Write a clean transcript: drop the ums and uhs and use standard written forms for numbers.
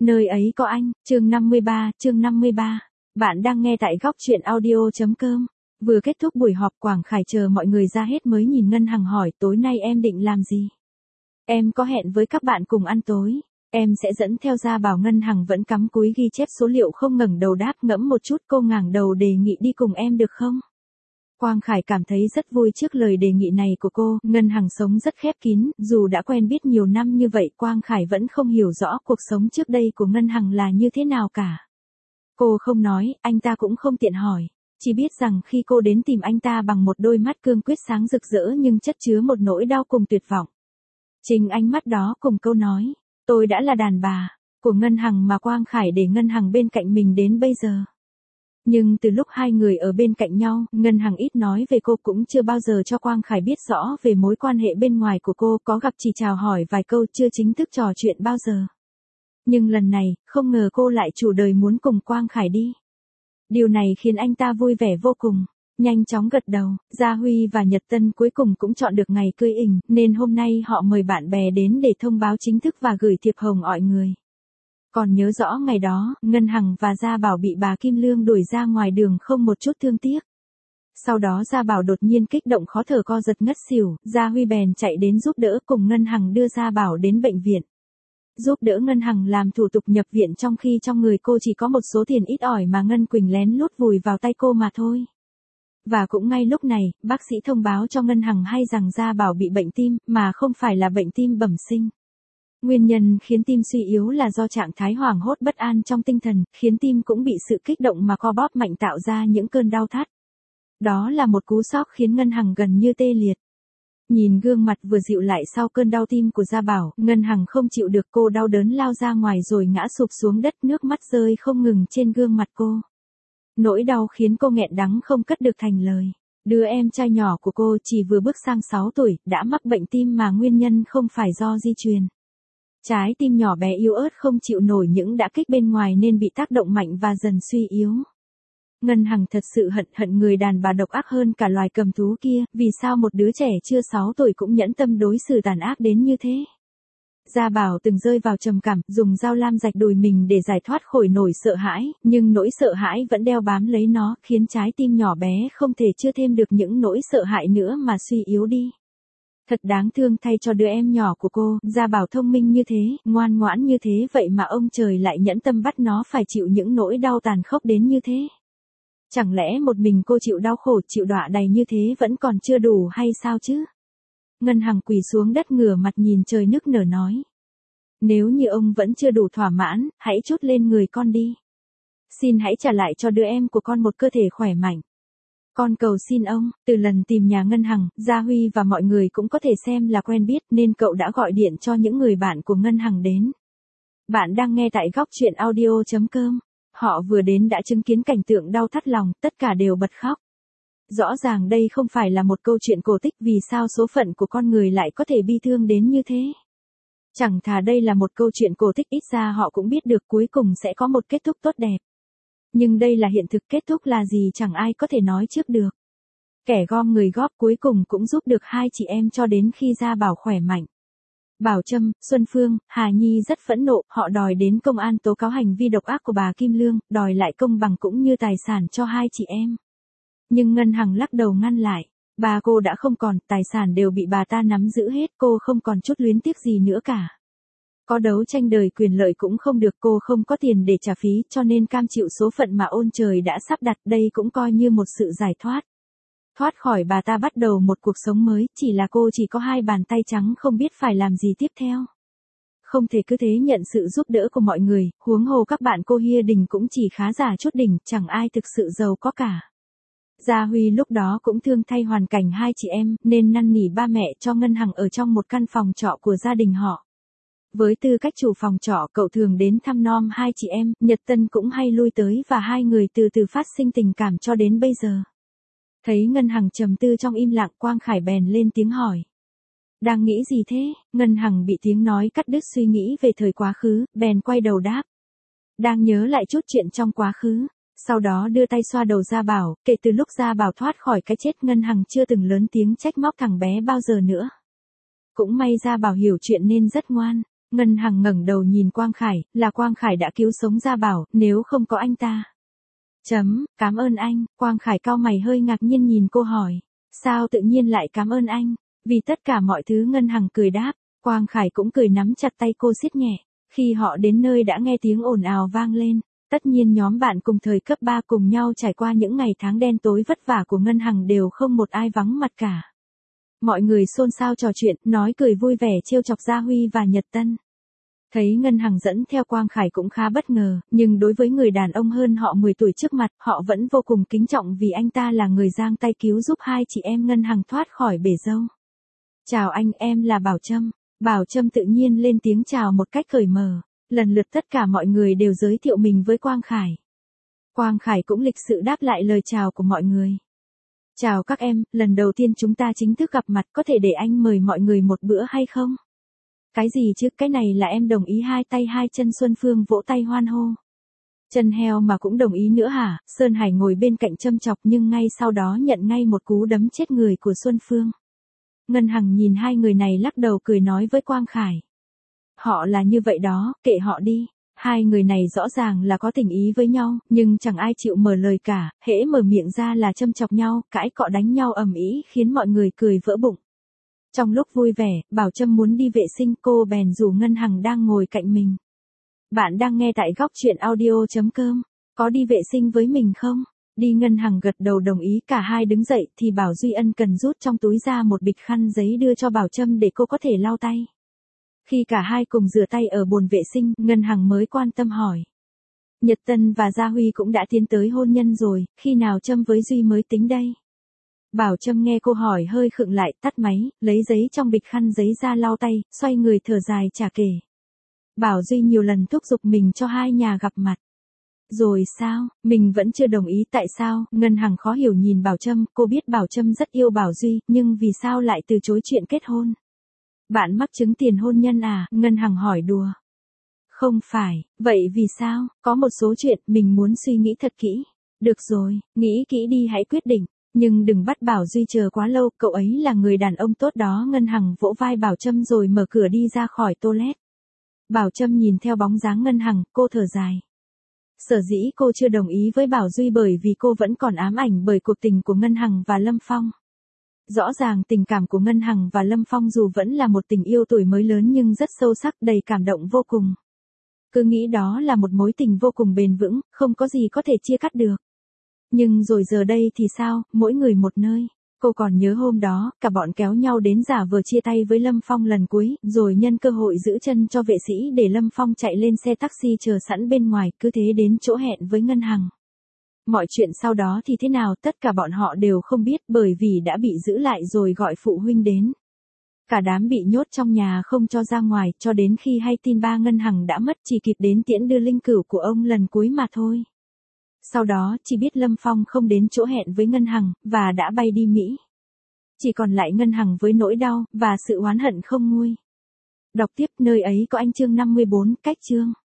Nơi ấy có anh, chương 53. Bạn đang nghe tại góc truyện audio.com. Vừa kết thúc buổi họp, Quảng Khải chờ mọi người ra hết mới nhìn Ngân Hằng hỏi tối nay em định làm gì? Em có hẹn với các bạn cùng ăn tối. Em sẽ dẫn theo Gia Bảo. Ngân Hằng vẫn cắm cúi ghi chép số liệu không ngẩng đầu đáp. Ngẫm một chút, cô ngẩng đầu đề nghị đi cùng em được không? Quang Khải cảm thấy rất vui trước lời đề nghị này của cô. Ngân Hằng sống rất khép kín, dù đã quen biết nhiều năm như vậy, Quang Khải vẫn không hiểu rõ cuộc sống trước đây của Ngân Hằng là như thế nào cả. Cô không nói, anh ta cũng không tiện hỏi. Chỉ biết rằng khi cô đến tìm anh ta bằng một đôi mắt cương quyết sáng rực rỡ nhưng chất chứa một nỗi đau cùng tuyệt vọng. Chính ánh mắt đó cùng câu nói, tôi đã là đàn bà, của Ngân Hằng mà Quang Khải để Ngân Hằng bên cạnh mình đến bây giờ. Nhưng từ lúc hai người ở bên cạnh nhau, Ngân Hằng ít nói về cô, cũng chưa bao giờ cho Quang Khải biết rõ về mối quan hệ bên ngoài của cô, có gặp chỉ chào hỏi vài câu, chưa chính thức trò chuyện bao giờ. Nhưng lần này, không ngờ cô lại chủ đời muốn cùng Quang Khải đi. Điều này khiến anh ta vui vẻ vô cùng, nhanh chóng gật đầu. Gia Huy và Nhật Tân cuối cùng cũng chọn được ngày cưới ình, nên hôm nay họ mời bạn bè đến để thông báo chính thức và gửi thiệp hồng ọi người. Còn nhớ rõ ngày đó, Ngân Hằng và Gia Bảo bị bà Kim Lương đuổi ra ngoài đường không một chút thương tiếc. Sau đó Gia Bảo đột nhiên kích động khó thở co giật ngất xỉu, Gia Huy bèn chạy đến giúp đỡ, cùng Ngân Hằng đưa Gia Bảo đến bệnh viện. Giúp đỡ Ngân Hằng làm thủ tục nhập viện trong khi trong người cô chỉ có một số tiền ít ỏi mà Ngân Quỳnh lén lút vùi vào tay cô mà thôi. Và cũng ngay lúc này, bác sĩ thông báo cho Ngân Hằng hay rằng Gia Bảo bị bệnh tim, mà không phải là bệnh tim bẩm sinh. Nguyên nhân khiến tim suy yếu là do trạng thái hoảng hốt bất an trong tinh thần, khiến tim cũng bị sự kích động mà co bóp mạnh tạo ra những cơn đau thắt. Đó là một cú sốc khiến Ngân Hằng gần như tê liệt. Nhìn gương mặt vừa dịu lại sau cơn đau tim của Gia Bảo, Ngân Hằng không chịu được, cô đau đớn lao ra ngoài rồi ngã sụp xuống đất, nước mắt rơi không ngừng trên gương mặt cô. Nỗi đau khiến cô nghẹn đắng không cất được thành lời. Đứa em trai nhỏ của cô chỉ vừa bước sang 6 tuổi, đã mắc bệnh tim mà nguyên nhân không phải do di truyền. Trái tim nhỏ bé yếu ớt không chịu nổi những đả kích bên ngoài nên bị tác động mạnh và dần suy yếu. Ngân Hằng thật sự hận người đàn bà độc ác hơn cả loài cầm thú kia, vì sao một đứa trẻ chưa 6 tuổi cũng nhẫn tâm đối xử tàn ác đến như thế. Gia Bảo từng rơi vào trầm cảm, dùng dao lam rạch đùi mình để giải thoát khỏi nỗi sợ hãi, nhưng nỗi sợ hãi vẫn đeo bám lấy nó, khiến trái tim nhỏ bé không thể chứa thêm được những nỗi sợ hãi nữa mà suy yếu đi. Thật đáng thương thay cho đứa em nhỏ của cô. Gia Bảo thông minh như thế, ngoan ngoãn như thế, vậy mà ông trời lại nhẫn tâm bắt nó phải chịu những nỗi đau tàn khốc đến như thế. Chẳng lẽ một mình cô chịu đau khổ, chịu đọa đầy như thế vẫn còn chưa đủ hay sao chứ? Ngân Hằng quỳ xuống đất ngửa mặt nhìn trời nức nở nói. Nếu như ông vẫn chưa đủ thỏa mãn, hãy trút lên người con đi. Xin hãy trả lại cho đứa em của con một cơ thể khỏe mạnh. Con cầu xin ông. Từ lần tìm nhà Ngân Hằng, Gia Huy và mọi người cũng có thể xem là quen biết nên cậu đã gọi điện cho những người bạn của Ngân Hằng đến. Bạn đang nghe tại góc truyện audio.com. Họ vừa đến đã chứng kiến cảnh tượng đau thắt lòng, tất cả đều bật khóc. Rõ ràng đây không phải là một câu chuyện cổ tích, vì sao số phận của con người lại có thể bi thương đến như thế. Chẳng thà đây là một câu chuyện cổ tích, ít ra họ cũng biết được cuối cùng sẽ có một kết thúc tốt đẹp. Nhưng đây là hiện thực, kết thúc là gì chẳng ai có thể nói trước được. Kẻ gom người góp cuối cùng cũng giúp được hai chị em cho đến khi Gia Bảo khỏe mạnh. Bảo Trâm, Xuân Phương, Hà Nhi rất phẫn nộ, họ đòi đến công an tố cáo hành vi độc ác của bà Kim Lương, đòi lại công bằng cũng như tài sản cho hai chị em. Nhưng Ngân Hằng lắc đầu ngăn lại, bà cô đã không còn, tài sản đều bị bà ta nắm giữ hết, cô không còn chút luyến tiếc gì nữa cả. Có đấu tranh đời quyền lợi cũng không được, cô không có tiền để trả phí, cho nên cam chịu số phận mà ôn trời đã sắp đặt, đây cũng coi như một sự giải thoát. Thoát khỏi bà ta bắt đầu một cuộc sống mới, chỉ là cô chỉ có hai bàn tay trắng không biết phải làm gì tiếp theo. Không thể cứ thế nhận sự giúp đỡ của mọi người, huống hồ các bạn cô Hia Đình cũng chỉ khá giả chút đỉnh, chẳng ai thực sự giàu có cả. Gia Huy lúc đó cũng thương thay hoàn cảnh hai chị em, nên năn nỉ ba mẹ cho Ngân Hằng ở trong một căn phòng trọ của gia đình họ. Với tư cách chủ phòng trọ, cậu thường đến thăm nom hai chị em, Nhật Tân cũng hay lui tới và hai người từ từ phát sinh tình cảm cho đến bây giờ. Thấy Ngân Hằng trầm tư trong im lặng, Quang Khải bèn lên tiếng hỏi. Đang nghĩ gì thế? Ngân Hằng bị tiếng nói cắt đứt suy nghĩ về thời quá khứ, bèn quay đầu đáp. Đang nhớ lại chút chuyện trong quá khứ. Sau đó đưa tay xoa đầu Gia Bảo, kể từ lúc Gia Bảo thoát khỏi cái chết Ngân Hằng chưa từng lớn tiếng trách móc thằng bé bao giờ nữa. Cũng may Gia Bảo hiểu chuyện nên rất ngoan. Ngân Hằng ngẩng đầu nhìn Quang Khải, là Quang Khải đã cứu sống Gia Bảo, nếu không có anh ta. Cảm ơn anh, Quang Khải cau mày hơi ngạc nhiên nhìn cô hỏi. Sao tự nhiên lại cảm ơn anh? Vì tất cả mọi thứ. Ngân Hằng cười đáp, Quang Khải cũng cười nắm chặt tay cô siết nhẹ. Khi họ đến nơi đã nghe tiếng ồn ào vang lên. Tất nhiên nhóm bạn cùng thời cấp 3 cùng nhau trải qua những ngày tháng đen tối vất vả của Ngân Hằng đều không một ai vắng mặt cả. Mọi người xôn xao trò chuyện, nói cười vui vẻ trêu chọc Gia Huy và Nhật Tân. Thấy Ngân Hằng dẫn theo Quang Khải cũng khá bất ngờ, nhưng đối với người đàn ông hơn họ 10 tuổi trước mặt, họ vẫn vô cùng kính trọng vì anh ta là người giang tay cứu giúp hai chị em Ngân Hằng thoát khỏi bể dâu. Chào anh, em là Bảo Trâm. Bảo Trâm tự nhiên lên tiếng chào một cách cởi mở. Lần lượt tất cả mọi người đều giới thiệu mình với Quang Khải. Quang Khải cũng lịch sự đáp lại lời chào của mọi người. Chào các em, lần đầu tiên chúng ta chính thức gặp mặt, có thể để anh mời mọi người một bữa hay không? Cái gì chứ, cái này là em đồng ý. Hai tay hai chân Xuân Phương vỗ tay hoan hô. Chân heo mà cũng đồng ý nữa hả? Sơn Hải ngồi bên cạnh châm chọc nhưng ngay sau đó nhận ngay một cú đấm chết người của Xuân Phương. Ngân Hằng nhìn hai người này lắc đầu cười nói với Quang Khải. Họ là như vậy đó, kệ họ đi. Hai người này rõ ràng là có tình ý với nhau, nhưng chẳng ai chịu mở lời cả, hễ mở miệng ra là châm chọc nhau, cãi cọ đánh nhau ầm ĩ khiến mọi người cười vỡ bụng. Trong lúc vui vẻ, Bảo Trâm muốn đi vệ sinh, cô bèn rủ Ngân Hằng đang ngồi cạnh mình. Bạn đang nghe tại góc truyện audio.com. Có đi vệ sinh với mình không? Đi. Ngân Hằng gật đầu đồng ý. Cả hai đứng dậy thì Bảo Duy Ân cần rút trong túi ra một bịch khăn giấy đưa cho Bảo Trâm để cô có thể lau tay. Khi cả hai cùng rửa tay ở bồn vệ sinh, Ngân Hằng mới quan tâm hỏi. Nhật Tân và Gia Huy cũng đã tiến tới hôn nhân rồi, khi nào Trâm với Duy mới tính đây? Bảo Trâm nghe cô hỏi hơi khựng lại, tắt máy, lấy giấy trong bịch khăn giấy ra lau tay, xoay người thở dài trả kể. Bảo Duy nhiều lần thúc giục mình cho hai nhà gặp mặt. Rồi sao, mình vẫn chưa đồng ý, tại sao? Ngân Hằng khó hiểu nhìn Bảo Trâm, cô biết Bảo Trâm rất yêu Bảo Duy, nhưng vì sao lại từ chối chuyện kết hôn? Bạn mắc chứng tiền hôn nhân à? Ngân Hằng hỏi đùa. Không phải, vậy vì sao? Có một số chuyện mình muốn suy nghĩ thật kỹ. Được rồi, nghĩ kỹ đi hãy quyết định. Nhưng đừng bắt Bảo Duy chờ quá lâu, cậu ấy là người đàn ông tốt đó. Ngân Hằng vỗ vai Bảo Trâm rồi mở cửa đi ra khỏi toilet. Bảo Trâm nhìn theo bóng dáng Ngân Hằng, cô thở dài. Sở dĩ cô chưa đồng ý với Bảo Duy bởi vì cô vẫn còn ám ảnh bởi cuộc tình của Ngân Hằng và Lâm Phong. Rõ ràng tình cảm của Ngân Hằng và Lâm Phong dù vẫn là một tình yêu tuổi mới lớn nhưng rất sâu sắc, đầy cảm động vô cùng. Cứ nghĩ đó là một mối tình vô cùng bền vững, không có gì có thể chia cắt được. Nhưng rồi giờ đây thì sao, mỗi người một nơi. Cô còn nhớ hôm đó, cả bọn kéo nhau đến giả vờ chia tay với Lâm Phong lần cuối, rồi nhân cơ hội giữ chân cho vệ sĩ để Lâm Phong chạy lên xe taxi chờ sẵn bên ngoài, cứ thế đến chỗ hẹn với Ngân Hằng. Mọi chuyện sau đó thì thế nào tất cả bọn họ đều không biết bởi vì đã bị giữ lại rồi gọi phụ huynh đến. Cả đám bị nhốt trong nhà không cho ra ngoài cho đến khi hay tin ba Ngân Hằng đã mất chỉ kịp đến tiễn đưa linh cữu của ông lần cuối mà thôi. Sau đó chỉ biết Lâm Phong không đến chỗ hẹn với Ngân Hằng và đã bay đi Mỹ. Chỉ còn lại Ngân Hằng với nỗi đau và sự oán hận không nguôi. Đọc tiếp, nơi ấy có anh. Chương 54, cách chương.